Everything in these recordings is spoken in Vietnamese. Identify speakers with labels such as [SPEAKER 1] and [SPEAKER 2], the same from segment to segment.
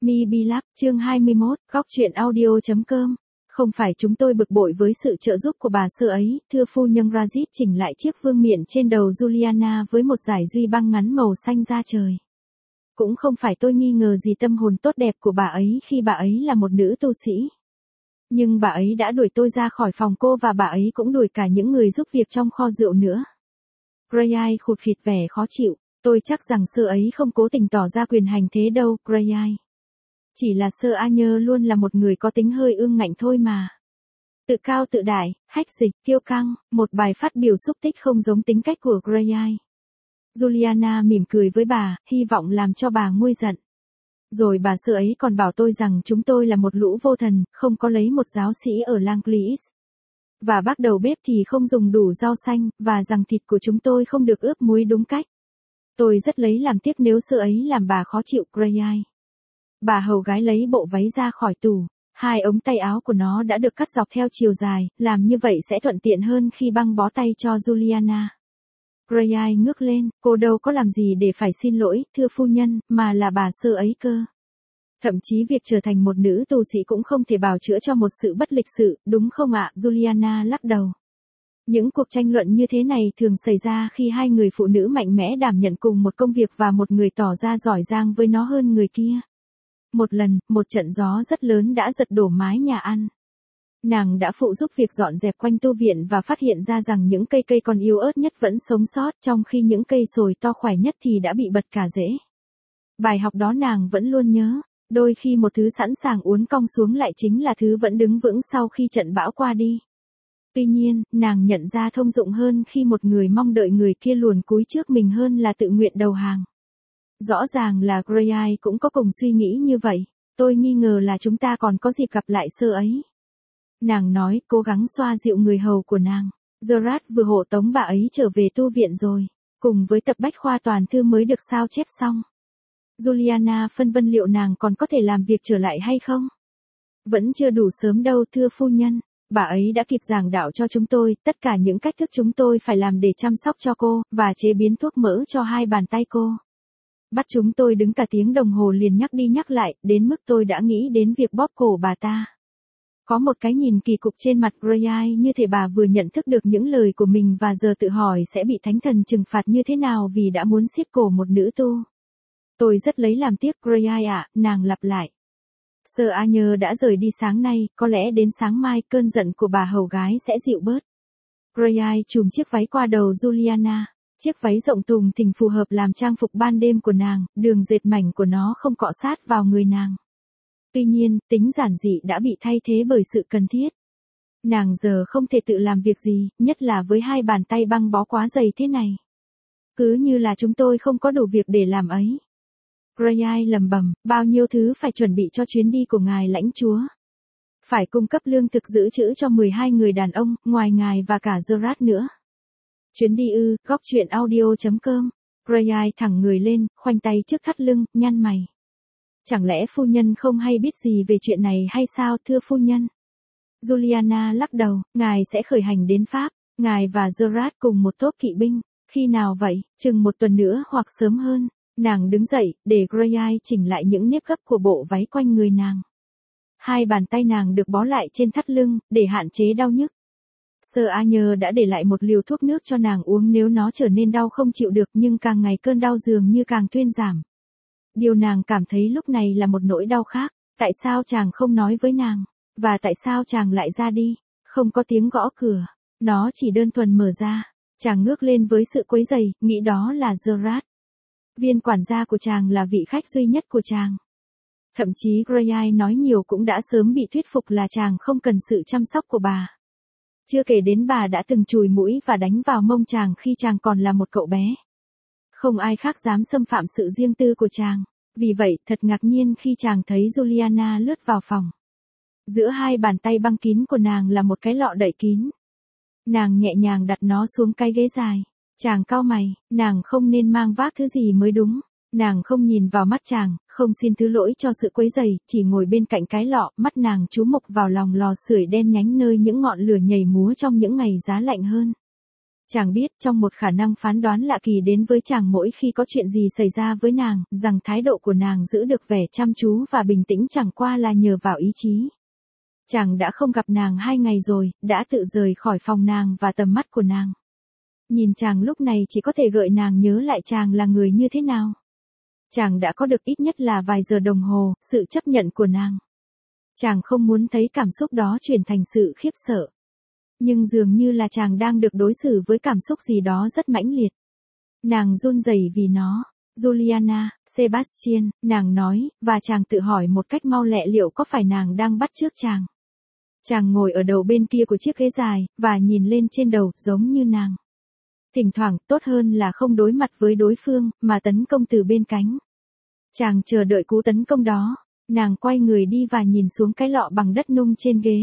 [SPEAKER 1] Mi Lab, chương 21, góc truyện audio.com. Không phải chúng tôi bực bội với sự trợ giúp của bà sơ ấy, thưa phu nhân. Rajit chỉnh lại chiếc vương miện trên đầu Juliana với một dải duy băng ngắn màu xanh da trời. Cũng không phải tôi nghi ngờ gì tâm hồn tốt đẹp của bà ấy khi bà ấy là một nữ tu sĩ. Nhưng bà ấy đã đuổi tôi ra khỏi phòng cô và bà ấy cũng đuổi cả những người giúp việc trong kho rượu nữa. Grayai khụt khịt vẻ khó chịu. Tôi chắc rằng sơ ấy không cố tình tỏ ra quyền hành thế đâu, Grayai. Chỉ là sơ A Nhơ luôn là một người có tính hơi ương ngạnh thôi mà. Tự cao tự đại, hách dịch, kiêu căng, một bài phát biểu xúc tích không giống tính cách của Grayai. Juliana mỉm cười với bà, hy vọng làm cho bà nguôi giận. Rồi bà sơ ấy còn bảo tôi rằng chúng tôi là một lũ vô thần, không có lấy một giáo sĩ ở Langleas. Và bác đầu bếp thì không dùng đủ rau xanh, và rằng thịt của chúng tôi không được ướp muối đúng cách. Tôi rất lấy làm tiếc nếu sơ ấy làm bà khó chịu, Grayai. Bà hầu gái lấy bộ váy ra khỏi tủ. Hai ống tay áo của nó đã được cắt dọc theo chiều dài, làm như vậy sẽ thuận tiện hơn khi băng bó tay cho Juliana. Grayai ngước lên, cô đâu có làm gì để phải xin lỗi, thưa phu nhân, mà là bà sơ ấy cơ. Thậm chí việc trở thành một nữ tu sĩ cũng không thể bào chữa cho một sự bất lịch sự, đúng không ạ? Juliana lắc đầu. Những cuộc tranh luận như thế này thường xảy ra khi hai người phụ nữ mạnh mẽ đảm nhận cùng một công việc và một người tỏ ra giỏi giang với nó hơn người kia. Một lần, một trận gió rất lớn đã giật đổ mái nhà ăn. Nàng đã phụ giúp việc dọn dẹp quanh tu viện và phát hiện ra rằng những cây còn yếu ớt nhất vẫn sống sót, trong khi những cây sồi to khỏe nhất thì đã bị bật cả rễ. Bài học đó nàng vẫn luôn nhớ, đôi khi một thứ sẵn sàng uốn cong xuống lại chính là thứ vẫn đứng vững sau khi trận bão qua đi. Tuy nhiên, nàng nhận ra thông dụng hơn khi một người mong đợi người kia luồn cúi trước mình hơn là tự nguyện đầu hàng. Rõ ràng là Grayai cũng có cùng suy nghĩ như vậy. Tôi nghi ngờ là chúng ta còn có dịp gặp lại sơ ấy. Nàng nói, cố gắng xoa dịu người hầu của nàng. Gerard vừa hộ tống bà ấy trở về tu viện rồi, cùng với tập bách khoa toàn thư mới được sao chép xong. Juliana phân vân liệu nàng còn có thể làm việc trở lại hay không? Vẫn chưa đủ sớm đâu thưa phu nhân. Bà ấy đã kịp giảng đạo cho chúng tôi, tất cả những cách thức chúng tôi phải làm để chăm sóc cho cô, và chế biến thuốc mỡ cho hai bàn tay cô. Bắt chúng tôi đứng cả tiếng đồng hồ liền nhắc đi nhắc lại, đến mức tôi đã nghĩ đến việc bóp cổ bà ta. Có một cái nhìn kỳ cục trên mặt Grayai như thể bà vừa nhận thức được những lời của mình và giờ tự hỏi sẽ bị thánh thần trừng phạt như thế nào vì đã muốn siết cổ một nữ tu. Tôi rất lấy làm tiếc Grayai ạ, nàng lặp lại. Sơ A Nhơ đã rời đi sáng nay, có lẽ đến sáng mai cơn giận của bà hầu gái sẽ dịu bớt. Grayai chùm chiếc váy qua đầu Juliana. Chiếc váy rộng thùng thình phù hợp làm trang phục ban đêm của nàng, đường dệt mảnh của nó không cọ sát vào người nàng. Tuy nhiên, tính giản dị đã bị thay thế bởi sự cần thiết. Nàng giờ không thể tự làm việc gì, nhất là với hai bàn tay băng bó quá dày thế này. Cứ như là chúng tôi không có đủ việc để làm ấy. Grayai lầm bầm, bao nhiêu thứ phải chuẩn bị cho chuyến đi của ngài lãnh chúa. Phải cung cấp lương thực dự trữ cho 12 người đàn ông, ngoài ngài và cả Gerard nữa. Chuyến đi ư, góc truyện audio.com. Grayai thẳng người lên, khoanh tay trước thắt lưng, nhăn mày. Chẳng lẽ phu nhân không hay biết gì về chuyện này hay sao thưa phu nhân? Juliana lắc đầu, ngài sẽ khởi hành đến Pháp, ngài và Gerard cùng một tốp kỵ binh. Khi nào vậy? Chừng một tuần nữa hoặc sớm hơn. Nàng đứng dậy, để Grayai chỉnh lại những nếp gấp của bộ váy quanh người nàng. Hai bàn tay nàng được bó lại trên thắt lưng, để hạn chế đau nhức. Sơ A Nhơ đã để lại một liều thuốc nước cho nàng uống nếu nó trở nên đau không chịu được, nhưng càng ngày cơn đau dường như càng thuyên giảm. Điều nàng cảm thấy lúc này là một nỗi đau khác. Tại sao chàng không nói với nàng? Và tại sao chàng lại ra đi? Không có tiếng gõ cửa. Nó chỉ đơn thuần mở ra. Chàng ngước lên với sự quấy rầy, nghĩ đó là Gerard. Viên quản gia của chàng là vị khách duy nhất của chàng. Thậm chí Grayai nói nhiều cũng đã sớm bị thuyết phục là chàng không cần sự chăm sóc của bà. Chưa kể đến bà đã từng chùi mũi và đánh vào mông chàng khi chàng còn là một cậu bé. Không ai khác dám xâm phạm sự riêng tư của chàng. Vì vậy, thật ngạc nhiên khi chàng thấy Juliana lướt vào phòng. Giữa hai bàn tay băng kín của nàng là một cái lọ đậy kín. Nàng nhẹ nhàng đặt nó xuống cái ghế dài. Chàng cau mày, nàng không nên mang vác thứ gì mới đúng. Nàng không nhìn vào mắt chàng, không xin thứ lỗi cho sự quấy rầy, chỉ ngồi bên cạnh cái lọ, mắt nàng chú mục vào lòng lò sưởi đen nhánh nơi những ngọn lửa nhảy múa trong những ngày giá lạnh hơn. Chàng biết trong một khả năng phán đoán lạ kỳ đến với chàng mỗi khi có chuyện gì xảy ra với nàng, rằng thái độ của nàng giữ được vẻ chăm chú và bình tĩnh chẳng qua là nhờ vào ý chí. Chàng đã không gặp nàng 2 ngày rồi, đã tự rời khỏi phòng nàng và tầm mắt của nàng. Nhìn chàng lúc này chỉ có thể gợi nàng nhớ lại chàng là người như thế nào. Chàng đã có được ít nhất là vài giờ đồng hồ, sự chấp nhận của nàng. Chàng không muốn thấy cảm xúc đó chuyển thành sự khiếp sợ. Nhưng dường như là chàng đang được đối xử với cảm xúc gì đó rất mãnh liệt. Nàng run rẩy vì nó. Juliana, Sebastian, nàng nói, và chàng tự hỏi một cách mau lẹ liệu có phải nàng đang bắt chước chàng. Chàng ngồi ở đầu bên kia của chiếc ghế dài, và nhìn lên trên đầu, giống như nàng. Thỉnh thoảng, tốt hơn là không đối mặt với đối phương, mà tấn công từ bên cánh. Chàng chờ đợi cú tấn công đó. Nàng quay người đi và nhìn xuống cái lọ bằng đất nung trên ghế.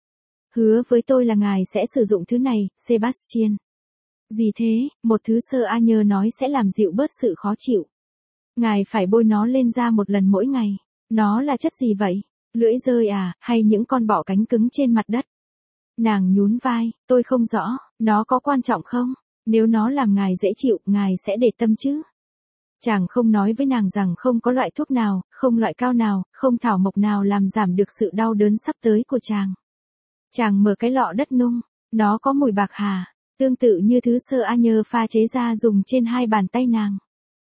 [SPEAKER 1] Hứa với tôi là ngài sẽ sử dụng thứ này, Sebastian. Gì thế, một thứ Sir Arthur nói sẽ làm dịu bớt sự khó chịu. Ngài phải bôi nó lên da một lần mỗi ngày. Nó là chất gì vậy? Lưỡi dơi à, hay những con bọ cánh cứng trên mặt đất? Nàng nhún vai, tôi không rõ, nó có quan trọng không? Nếu nó làm ngài dễ chịu, ngài sẽ để tâm chứ? Chàng không nói với nàng rằng không có loại thuốc nào, không loại cao nào, không thảo mộc nào làm giảm được sự đau đớn sắp tới của chàng. Chàng mở cái lọ đất nung, nó có mùi bạc hà, tương tự như thứ Sir Arthur pha chế ra dùng trên 2 bàn tay nàng.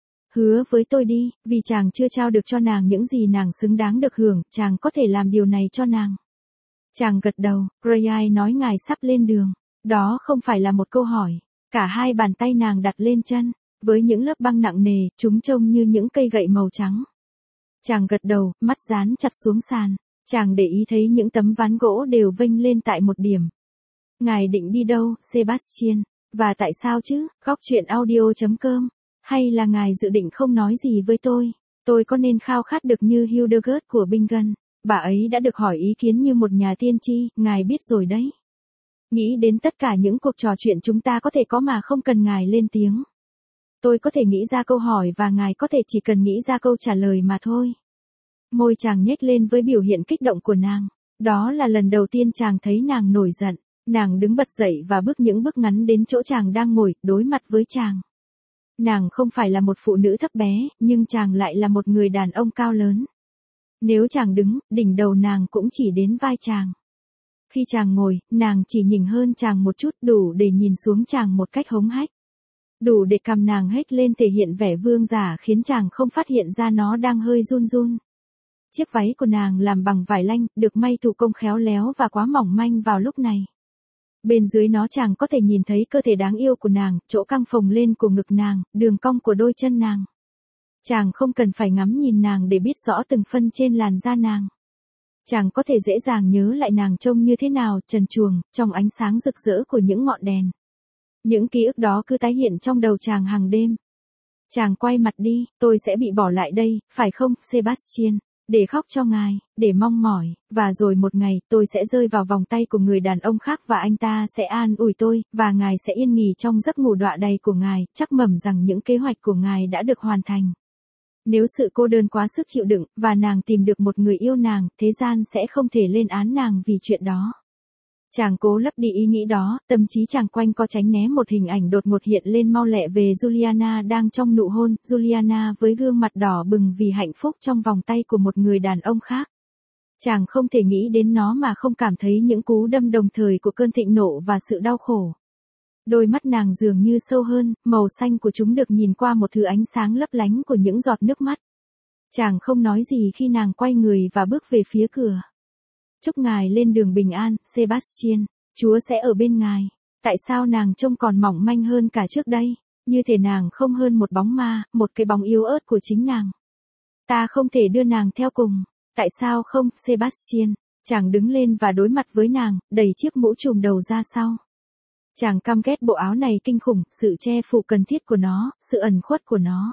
[SPEAKER 1] Hứa với tôi đi, vì chàng chưa trao được cho nàng những gì nàng xứng đáng được hưởng, chàng có thể làm điều này cho nàng. Chàng gật đầu, Grey nói ngài sắp lên đường. Đó không phải là một câu hỏi. Cả 2 bàn tay nàng đặt lên chân, với những lớp băng nặng nề, chúng trông như những cây gậy màu trắng. Chàng gật đầu, mắt dán chặt xuống sàn. Chàng để ý thấy những tấm ván gỗ đều vênh lên tại một điểm. Ngài định đi đâu, Sebastian? Và tại sao chứ? Góc truyện audio.com. Hay là ngài dự định không nói gì với tôi? Tôi có nên khao khát được như Hildegard của Bingen? Bà ấy đã được hỏi ý kiến như một nhà tiên tri, ngài biết rồi đấy. Nghĩ đến tất cả những cuộc trò chuyện chúng ta có thể có mà không cần ngài lên tiếng. Tôi có thể nghĩ ra câu hỏi và ngài có thể chỉ cần nghĩ ra câu trả lời mà thôi. Môi chàng nhếch lên với biểu hiện kích động của nàng. Đó là lần đầu tiên chàng thấy nàng nổi giận. Nàng đứng bật dậy và bước những bước ngắn đến chỗ chàng đang ngồi, đối mặt với chàng. Nàng không phải là một phụ nữ thấp bé, nhưng chàng lại là một người đàn ông cao lớn. Nếu chàng đứng, đỉnh đầu nàng cũng chỉ đến vai chàng. Khi chàng ngồi, nàng chỉ nhỉnh hơn chàng một chút, đủ để nhìn xuống chàng một cách hống hách. Đủ để cằm nàng hếch lên thể hiện vẻ vương giả khiến chàng không phát hiện ra nó đang hơi run run. Chiếc váy của nàng làm bằng vải lanh, được may thủ công khéo léo và quá mỏng manh vào lúc này. Bên dưới nó chàng có thể nhìn thấy cơ thể đáng yêu của nàng, chỗ căng phồng lên của ngực nàng, đường cong của đôi chân nàng. Chàng không cần phải ngắm nhìn nàng để biết rõ từng phân trên làn da nàng. Chàng có thể dễ dàng nhớ lại nàng trông như thế nào, trần truồng, trong ánh sáng rực rỡ của những ngọn đèn. Những ký ức đó cứ tái hiện trong đầu chàng hàng đêm. Chàng quay mặt đi, tôi sẽ bị bỏ lại đây, phải không, Sebastian? Để khóc cho ngài, để mong mỏi, và rồi một ngày, tôi sẽ rơi vào vòng tay của người đàn ông khác và anh ta sẽ an ủi tôi, và ngài sẽ yên nghỉ trong giấc ngủ đọa đầy của ngài, chắc mẩm rằng những kế hoạch của ngài đã được hoàn thành. Nếu sự cô đơn quá sức chịu đựng, và nàng tìm được một người yêu nàng, thế gian sẽ không thể lên án nàng vì chuyện đó. Chàng cố lấp đi ý nghĩ đó, tâm trí chàng quanh co tránh né một hình ảnh đột ngột hiện lên mau lẹ về Juliana đang trong nụ hôn, Juliana với gương mặt đỏ bừng vì hạnh phúc trong vòng tay của một người đàn ông khác. Chàng không thể nghĩ đến nó mà không cảm thấy những cú đâm đồng thời của cơn thịnh nộ và sự đau khổ. Đôi mắt nàng dường như sâu hơn, màu xanh của chúng được nhìn qua một thứ ánh sáng lấp lánh của những giọt nước mắt. Chàng không nói gì khi nàng quay người và bước về phía cửa. Chúc ngài lên đường bình an, Sebastian, Chúa sẽ ở bên ngài. Tại sao nàng trông còn mỏng manh hơn cả trước đây, như thể nàng không hơn một bóng ma, một cái bóng yếu ớt của chính nàng. Ta không thể đưa nàng theo cùng. Tại sao không, Sebastian? Chàng đứng lên và đối mặt với nàng, đẩy chiếc mũ trùm đầu ra sau. Chàng căm ghét bộ áo này kinh khủng, sự che phủ cần thiết của nó, sự ẩn khuất của nó.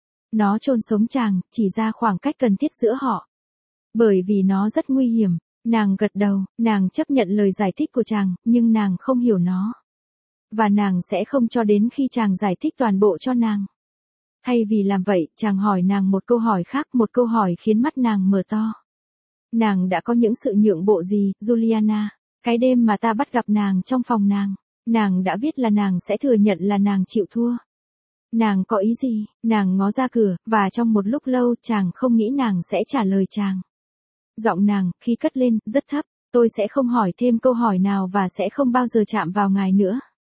[SPEAKER 1] Nó chôn sống chàng, chỉ ra khoảng cách cần thiết giữa họ. Bởi vì nó rất nguy hiểm. Nàng gật đầu, nàng chấp nhận lời giải thích của chàng, nhưng nàng không hiểu nó. Và nàng sẽ không cho đến khi chàng giải thích toàn bộ cho nàng. Thay vì làm vậy, chàng hỏi nàng một câu hỏi khác, một câu hỏi khiến mắt nàng mở to. Nàng đã có những sự nhượng bộ gì, Juliana? Cái đêm mà ta bắt gặp nàng trong phòng nàng. Nàng đã viết là nàng sẽ thừa nhận là nàng chịu thua. Nàng có ý gì? Nàng ngó ra cửa, và trong một lúc lâu chàng không nghĩ nàng sẽ trả lời chàng. Giọng nàng, khi cất lên, rất thấp, tôi sẽ không hỏi thêm câu hỏi nào và sẽ không bao giờ chạm vào ngài nữa.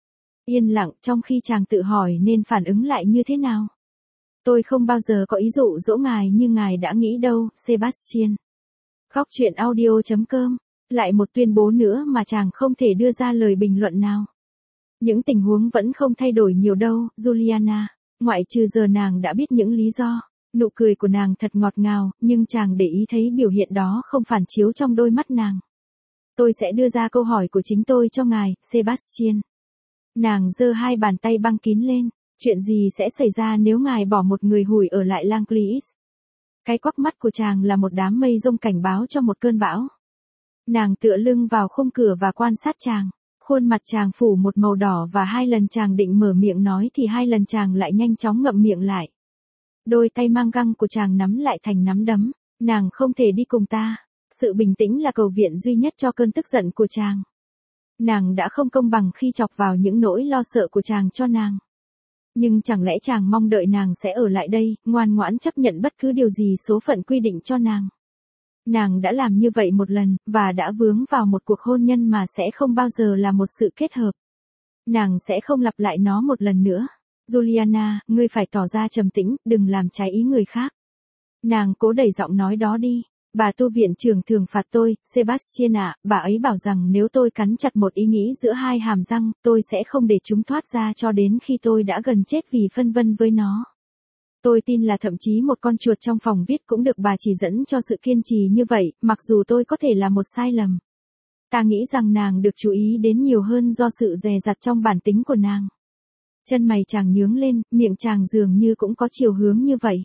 [SPEAKER 1] Yên lặng, trong khi chàng tự hỏi nên phản ứng lại như thế nào. Tôi không bao giờ có ý dụ dỗ ngài như ngài đã nghĩ đâu, Sebastian. Góc truyện audio.com. Lại một tuyên bố nữa mà chàng không thể đưa ra lời bình luận nào. Những tình huống vẫn không thay đổi nhiều đâu, Juliana. Ngoại trừ giờ nàng đã biết những lý do. Nụ cười của nàng thật ngọt ngào, nhưng chàng để ý thấy biểu hiện đó không phản chiếu trong đôi mắt nàng. Tôi sẽ đưa ra câu hỏi của chính tôi cho ngài, Sebastian. Nàng giơ hai bàn tay băng kín lên. Chuyện gì sẽ xảy ra nếu ngài bỏ một người hùi ở lại Langleis? Cái quắc mắt của chàng là một đám mây rông cảnh báo cho một cơn bão. Nàng tựa lưng vào khung cửa và quan sát chàng. Khuôn mặt chàng phủ một màu đỏ và hai lần chàng định mở miệng nói thì hai lần chàng lại nhanh chóng ngậm miệng lại. Đôi tay mang găng của chàng nắm lại thành nắm đấm. Nàng không thể đi cùng ta. Sự bình tĩnh là cầu viện duy nhất cho cơn tức giận của chàng. Nàng đã không công bằng khi chọc vào những nỗi lo sợ của chàng cho nàng. Nhưng chẳng lẽ chàng mong đợi nàng sẽ ở lại đây, ngoan ngoãn chấp nhận bất cứ điều gì số phận quy định cho nàng. Nàng đã làm như vậy một lần, và đã vướng vào một cuộc hôn nhân mà sẽ không bao giờ là một sự kết hợp. Nàng sẽ không lặp lại nó một lần nữa. Juliana, ngươi phải tỏ ra trầm tĩnh, đừng làm trái ý người khác. Nàng cố đẩy giọng nói đó đi. Bà tu viện trưởng thường phạt tôi, Sebastian ạ, bà ấy bảo rằng nếu tôi cắn chặt một ý nghĩ giữa hai hàm răng, tôi sẽ không để chúng thoát ra cho đến khi tôi đã gần chết vì phân vân với nó. Tôi tin là thậm chí một con chuột trong phòng viết cũng được bà chỉ dẫn cho sự kiên trì như vậy, mặc dù tôi có thể là một sai lầm. Ta nghĩ rằng nàng được chú ý đến nhiều hơn do sự dè dặt trong bản tính của nàng. Chân mày chàng nhướng lên, miệng chàng dường như cũng có chiều hướng như vậy.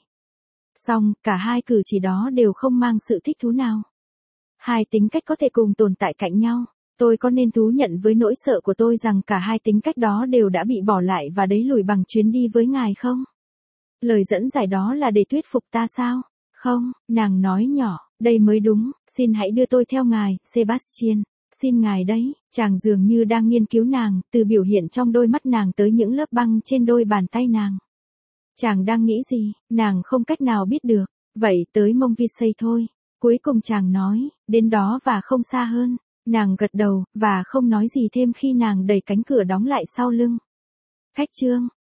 [SPEAKER 1] Song, cả hai cử chỉ đó đều không mang sự thích thú nào. Hai tính cách có thể cùng tồn tại cạnh nhau. Tôi có nên thú nhận với nỗi sợ của tôi rằng cả hai tính cách đó đều đã bị bỏ lại và đẩy lùi bằng chuyến đi với ngài không? Lời dẫn giải đó là để thuyết phục ta sao? Không, nàng nói nhỏ, đây mới đúng, xin hãy đưa tôi theo ngài, Sebastian. Xin ngài đấy, chàng dường như đang nghiên cứu nàng, từ biểu hiện trong đôi mắt nàng tới những lớp băng trên đôi bàn tay nàng. Chàng đang nghĩ gì, nàng không cách nào biết được. Vậy tới Montvisey thôi. Cuối cùng chàng nói, đến đó và không xa hơn. Nàng gật đầu, và không nói gì thêm khi nàng đẩy cánh cửa đóng lại sau lưng. Khách chương.